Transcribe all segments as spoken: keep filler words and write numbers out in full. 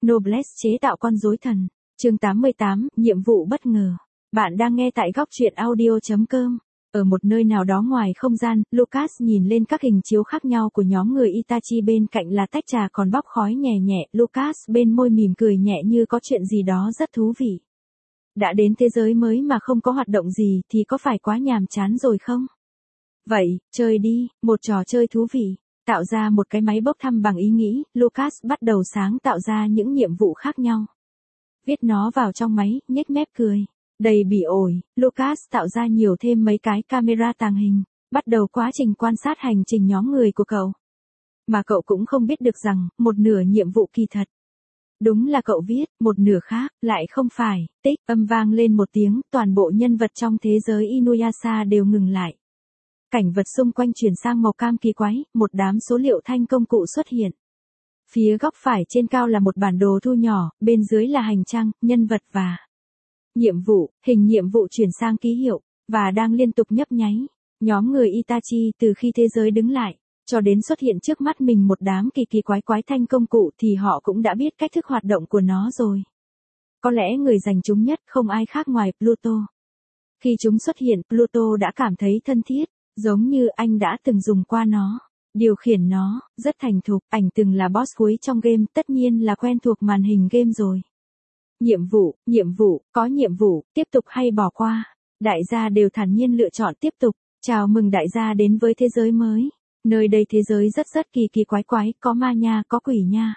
Noblesse chế tạo con rối thần. Chương tám mươi tám, nhiệm vụ bất ngờ. Bạn đang nghe tại góc truyện audio chấm com. Ở một nơi nào đó ngoài không gian, Lucas nhìn lên các hình chiếu khác nhau của nhóm người Itachi, bên cạnh là tách trà còn bốc khói nhẹ nhẹ. Lucas bên môi mỉm cười nhẹ như có chuyện gì đó rất thú vị. Đã đến thế giới mới mà không có hoạt động gì thì có phải quá nhàm chán rồi không? Vậy, chơi đi, một trò chơi thú vị. Tạo ra một cái máy bốc thăm bằng ý nghĩ, Lucas bắt đầu sáng tạo ra những nhiệm vụ khác nhau. Viết nó vào trong máy, nhếch mép cười. Đầy bỉ ổi, Lucas tạo ra nhiều thêm mấy cái camera tàng hình, bắt đầu quá trình quan sát hành trình nhóm người của cậu. Mà cậu cũng không biết được rằng, một nửa nhiệm vụ kỳ thật. Đúng là cậu viết, một nửa khác, lại không phải. Tích, âm vang lên một tiếng, toàn bộ nhân vật trong thế giới Inuyasha đều ngừng lại. Cảnh vật xung quanh chuyển sang màu cam kỳ quái, một đám số liệu thanh công cụ xuất hiện. Phía góc phải trên cao là một bản đồ thu nhỏ, bên dưới là hành trang, nhân vật và nhiệm vụ. Hình nhiệm vụ chuyển sang ký hiệu, và đang liên tục nhấp nháy. Nhóm người Itachi từ khi thế giới đứng lại, cho đến xuất hiện trước mắt mình một đám kỳ kỳ quái quái thanh công cụ thì họ cũng đã biết cách thức hoạt động của nó rồi. Có lẽ người giành chúng nhất không ai khác ngoài Pluto. Khi chúng xuất hiện, Pluto đã cảm thấy thân thiết, giống như anh đã từng dùng qua nó. Điều khiển nó, rất thành thục, ảnh từng là boss cuối trong game, tất nhiên là quen thuộc màn hình game rồi. Nhiệm vụ, nhiệm vụ, có nhiệm vụ, tiếp tục hay bỏ qua. Đại gia đều thản nhiên lựa chọn tiếp tục. Chào mừng đại gia đến với thế giới mới. Nơi đây thế giới rất rất kỳ kỳ quái quái, có ma nha, có quỷ nha.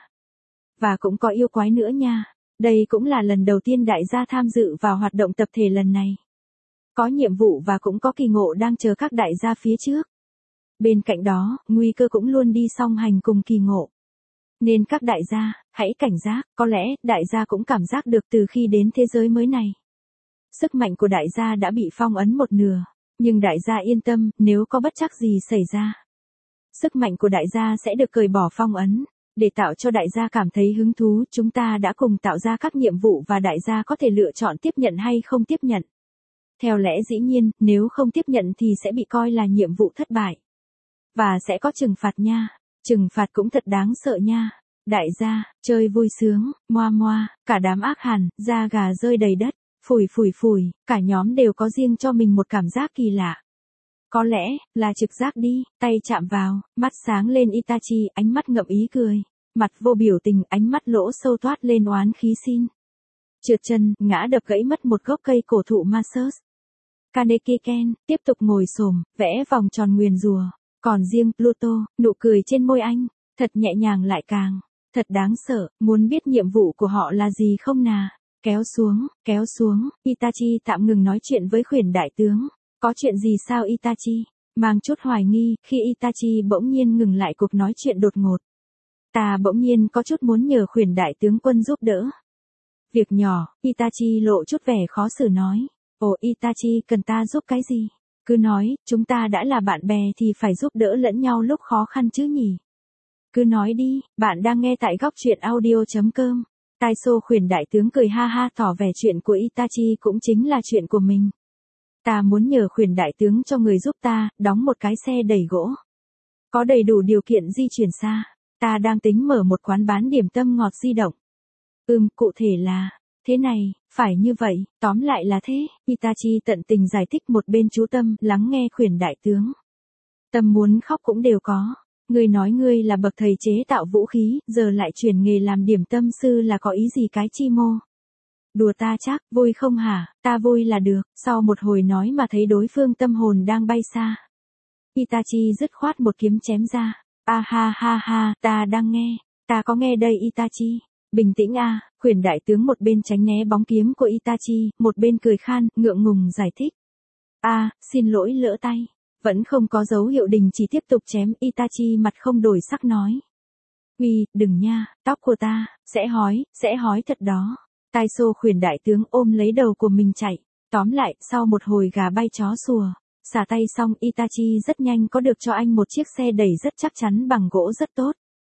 Và cũng có yêu quái nữa nha. Đây cũng là lần đầu tiên đại gia tham dự vào hoạt động tập thể lần này. Có nhiệm vụ và cũng có kỳ ngộ đang chờ các đại gia phía trước. Bên cạnh đó, nguy cơ cũng luôn đi song hành cùng kỳ ngộ. Nên các đại gia, hãy cảnh giác, có lẽ đại gia cũng cảm giác được từ khi đến thế giới mới này. Sức mạnh của đại gia đã bị phong ấn một nửa, nhưng đại gia yên tâm, nếu có bất trắc gì xảy ra. Sức mạnh của đại gia sẽ được cởi bỏ phong ấn. Để tạo cho đại gia cảm thấy hứng thú, chúng ta đã cùng tạo ra các nhiệm vụ và đại gia có thể lựa chọn tiếp nhận hay không tiếp nhận. Theo lẽ dĩ nhiên, nếu không tiếp nhận thì sẽ bị coi là nhiệm vụ thất bại. Và sẽ có trừng phạt nha. Trừng phạt cũng thật đáng sợ nha. Đại gia, chơi vui sướng, moa moa, cả đám ác hẳn, da gà rơi đầy đất, phủi phủi phủi, cả nhóm đều có riêng cho mình một cảm giác kỳ lạ. Có lẽ, là trực giác đi, tay chạm vào, mắt sáng lên Itachi, ánh mắt ngậm ý cười. Mặt vô biểu tình, ánh mắt lỗ sâu toát lên oán khí xin. Trượt chân, ngã đập gãy mất một gốc cây cổ thụ Masus. Kaneki-ken, tiếp tục ngồi xổm, vẽ vòng tròn nguyền rủa. Còn riêng Pluto, nụ cười trên môi anh, thật nhẹ nhàng lại càng, thật đáng sợ, muốn biết nhiệm vụ của họ là gì không nà? Kéo xuống, kéo xuống, Itachi tạm ngừng nói chuyện với khuyển đại tướng. Có chuyện gì sao Itachi? Mang chút hoài nghi, khi Itachi bỗng nhiên ngừng lại cuộc nói chuyện đột ngột. Ta bỗng nhiên có chút muốn nhờ khuyển đại tướng quân giúp đỡ. Việc nhỏ, Itachi lộ chút vẻ khó xử nói. Ồ Itachi cần ta giúp cái gì? Cứ nói, chúng ta đã là bạn bè thì phải giúp đỡ lẫn nhau lúc khó khăn chứ nhỉ? Cứ nói đi, bạn đang nghe tại góc truyện audio chấm com. Taiso khuyển đại tướng cười ha ha tỏ vẻ chuyện của Itachi cũng chính là chuyện của mình. Ta muốn nhờ khuyển đại tướng cho người giúp ta, đóng một cái xe đẩy gỗ. Có đầy đủ điều kiện di chuyển xa. Ta đang tính mở một quán bán điểm tâm ngọt di động. Ừm, cụ thể là, thế này, phải như vậy, tóm lại là thế. Itachi tận tình giải thích, một bên chú Tâm lắng nghe khuyển đại tướng. Tâm muốn khóc cũng đều có. Ngươi nói ngươi là bậc thầy chế tạo vũ khí, giờ lại chuyển nghề làm điểm tâm sư là có ý gì cái chi mô? Đùa ta chắc, vui không hả? Ta vui là được. Sau một hồi nói mà thấy đối phương tâm hồn đang bay xa. Itachi dứt khoát một kiếm chém ra. A ha ha ha, ta đang nghe. Ta có nghe đây Itachi. Bình tĩnh a, khuyển đại tướng một bên tránh né bóng kiếm của Itachi, một bên cười khan, ngượng ngùng giải thích. A, xin lỗi lỡ tay. Vẫn không có dấu hiệu đình chỉ tiếp tục chém, Itachi mặt không đổi sắc nói. Uy, đừng nha, tóc của ta, sẽ hói, sẽ hói thật đó. Taiso khuyển đại tướng ôm lấy đầu của mình chạy. Tóm lại, sau một hồi gà bay chó sủa, xả tay xong Itachi rất nhanh có được cho anh một chiếc xe đẩy rất chắc chắn bằng gỗ rất tốt.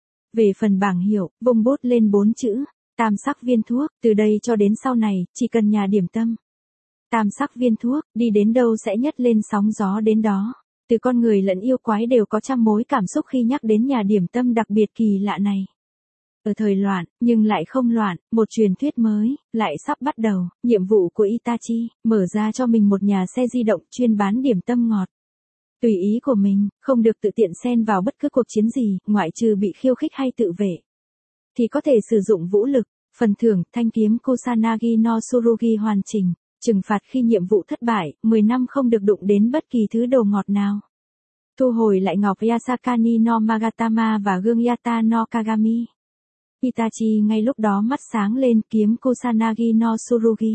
Về phần bảng hiệu, vung bút lên bốn chữ, tam sắc viên thuốc, từ đây cho đến sau này, chỉ cần nhà điểm tâm. Tam sắc viên thuốc, đi đến đâu sẽ nhấc lên sóng gió đến đó. Từ con người lẫn yêu quái đều có trăm mối cảm xúc khi nhắc đến nhà điểm tâm đặc biệt kỳ lạ này. Ở thời loạn, nhưng lại không loạn, một truyền thuyết mới, lại sắp bắt đầu, nhiệm vụ của Itachi, mở ra cho mình một nhà xe di động chuyên bán điểm tâm ngọt. Tùy ý của mình, không được tự tiện xen vào bất cứ cuộc chiến gì, ngoại trừ bị khiêu khích hay tự vệ. Thì có thể sử dụng vũ lực, phần thưởng, thanh kiếm Kusanagi no Tsurugi hoàn chỉnh, trừng phạt khi nhiệm vụ thất bại, mười năm không được đụng đến bất kỳ thứ đồ ngọt nào. Thu hồi lại ngọc Yasakani no Magatama và gương Yata no Kagami. Itachi ngay lúc đó mắt sáng lên kiếm Kusanagi no Tsurugi.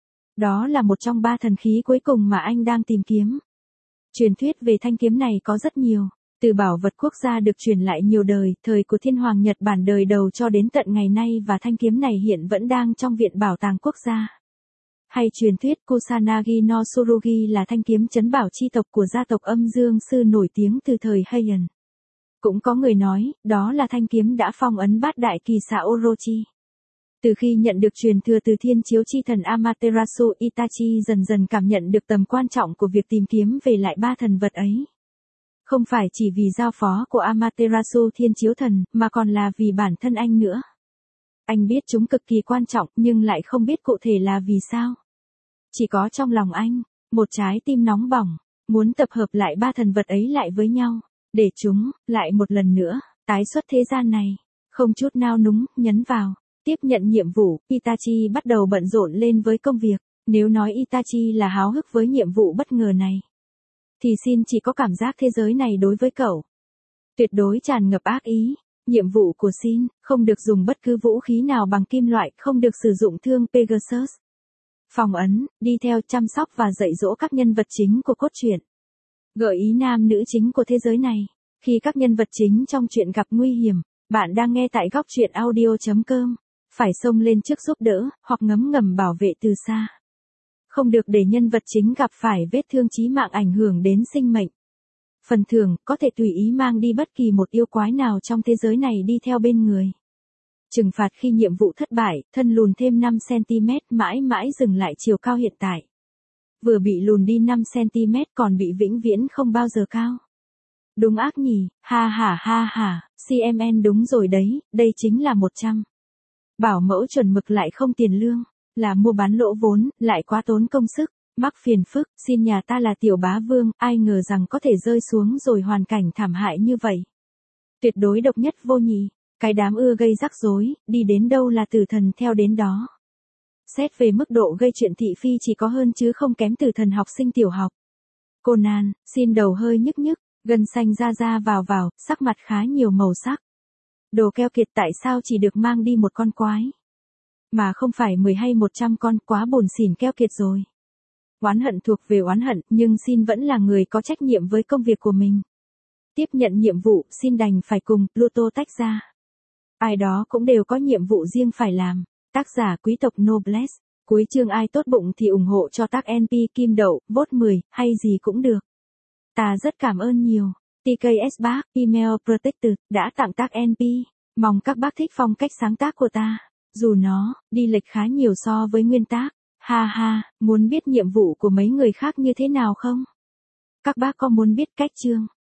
Đó là một trong ba thần khí cuối cùng mà anh đang tìm kiếm. Truyền thuyết về thanh kiếm này có rất nhiều, từ bảo vật quốc gia được truyền lại nhiều đời, thời của thiên hoàng Nhật Bản đời đầu cho đến tận ngày nay, và thanh kiếm này hiện vẫn đang trong viện bảo tàng quốc gia. Hay truyền thuyết Kusanagi no Tsurugi là thanh kiếm trấn bảo chi tộc của gia tộc âm dương sư nổi tiếng từ thời Heian. Cũng có người nói, đó là thanh kiếm đã phong ấn bát đại kỳ xạ Orochi. Từ khi nhận được truyền thừa từ thiên chiếu chi thần Amaterasu, Itachi dần dần cảm nhận được tầm quan trọng của việc tìm kiếm về lại ba thần vật ấy. Không phải chỉ vì giao phó của Amaterasu thiên chiếu thần, mà còn là vì bản thân anh nữa. Anh biết chúng cực kỳ quan trọng, nhưng lại không biết cụ thể là vì sao. Chỉ có trong lòng anh, một trái tim nóng bỏng, muốn tập hợp lại ba thần vật ấy lại với nhau, để chúng, lại một lần nữa, tái xuất thế gian này. Không chút nao núng, nhấn vào. Tiếp nhận nhiệm vụ, Itachi bắt đầu bận rộn lên với công việc. Nếu nói Itachi là háo hức với nhiệm vụ bất ngờ này, thì Shin chỉ có cảm giác thế giới này đối với cậu tuyệt đối tràn ngập ác ý. Nhiệm vụ của Shin, không được dùng bất cứ vũ khí nào bằng kim loại, không được sử dụng thương Pegasus. Phòng ấn, đi theo, chăm sóc và dạy dỗ các nhân vật chính của cốt truyện. Gợi ý nam nữ chính của thế giới này. Khi các nhân vật chính trong truyện gặp nguy hiểm, bạn đang nghe tại góc truyện audio chấm com. Phải xông lên trước giúp đỡ, hoặc ngấm ngầm bảo vệ từ xa. Không được để nhân vật chính gặp phải vết thương chí mạng ảnh hưởng đến sinh mệnh. Phần thưởng, có thể tùy ý mang đi bất kỳ một yêu quái nào trong thế giới này đi theo bên người. Trừng phạt khi nhiệm vụ thất bại, thân lùn thêm năm xăng-ti-mét, mãi mãi dừng lại chiều cao hiện tại. Vừa bị lùn đi năm xăng-ti-mét còn bị vĩnh viễn không bao giờ cao. Đúng ác nhỉ, ha ha ha ha, xê em en đúng rồi đấy, đây chính là một trăm. Bảo mẫu chuẩn mực lại không tiền lương, là mua bán lỗ vốn, lại quá tốn công sức, mắc phiền phức, xin nhà ta là tiểu bá vương, ai ngờ rằng có thể rơi xuống rồi hoàn cảnh thảm hại như vậy. Tuyệt đối độc nhất vô nhị, cái đám ưa gây rắc rối, đi đến đâu là tử thần theo đến đó. Xét về mức độ gây chuyện thị phi chỉ có hơn chứ không kém tử thần học sinh tiểu học. Conan, xin đầu hơi nhức nhức, gân xanh ra ra vào vào, sắc mặt khá nhiều màu sắc. Đồ keo kiệt tại sao chỉ được mang đi một con quái, mà không phải mười hay một trăm con, quá buồn xỉn keo kiệt rồi. Oán hận thuộc về oán hận, nhưng Shin vẫn là người có trách nhiệm với công việc của mình. Tiếp nhận nhiệm vụ, Shin đành phải cùng Pluto tách ra. Ai đó cũng đều có nhiệm vụ riêng phải làm. Tác giả quý tộc Noblesse. Cuối chương ai tốt bụng thì ủng hộ cho tác en pê kim đậu, vote mười, hay gì cũng được. Ta rất cảm ơn nhiều. tê ca ét bác, email protected, đã tặng tác en pê. Mong các bác thích phong cách sáng tác của ta. Dù nó, đi lệch khá nhiều so với nguyên tác. Ha ha, muốn biết nhiệm vụ của mấy người khác như thế nào không? Các bác có muốn biết cách chương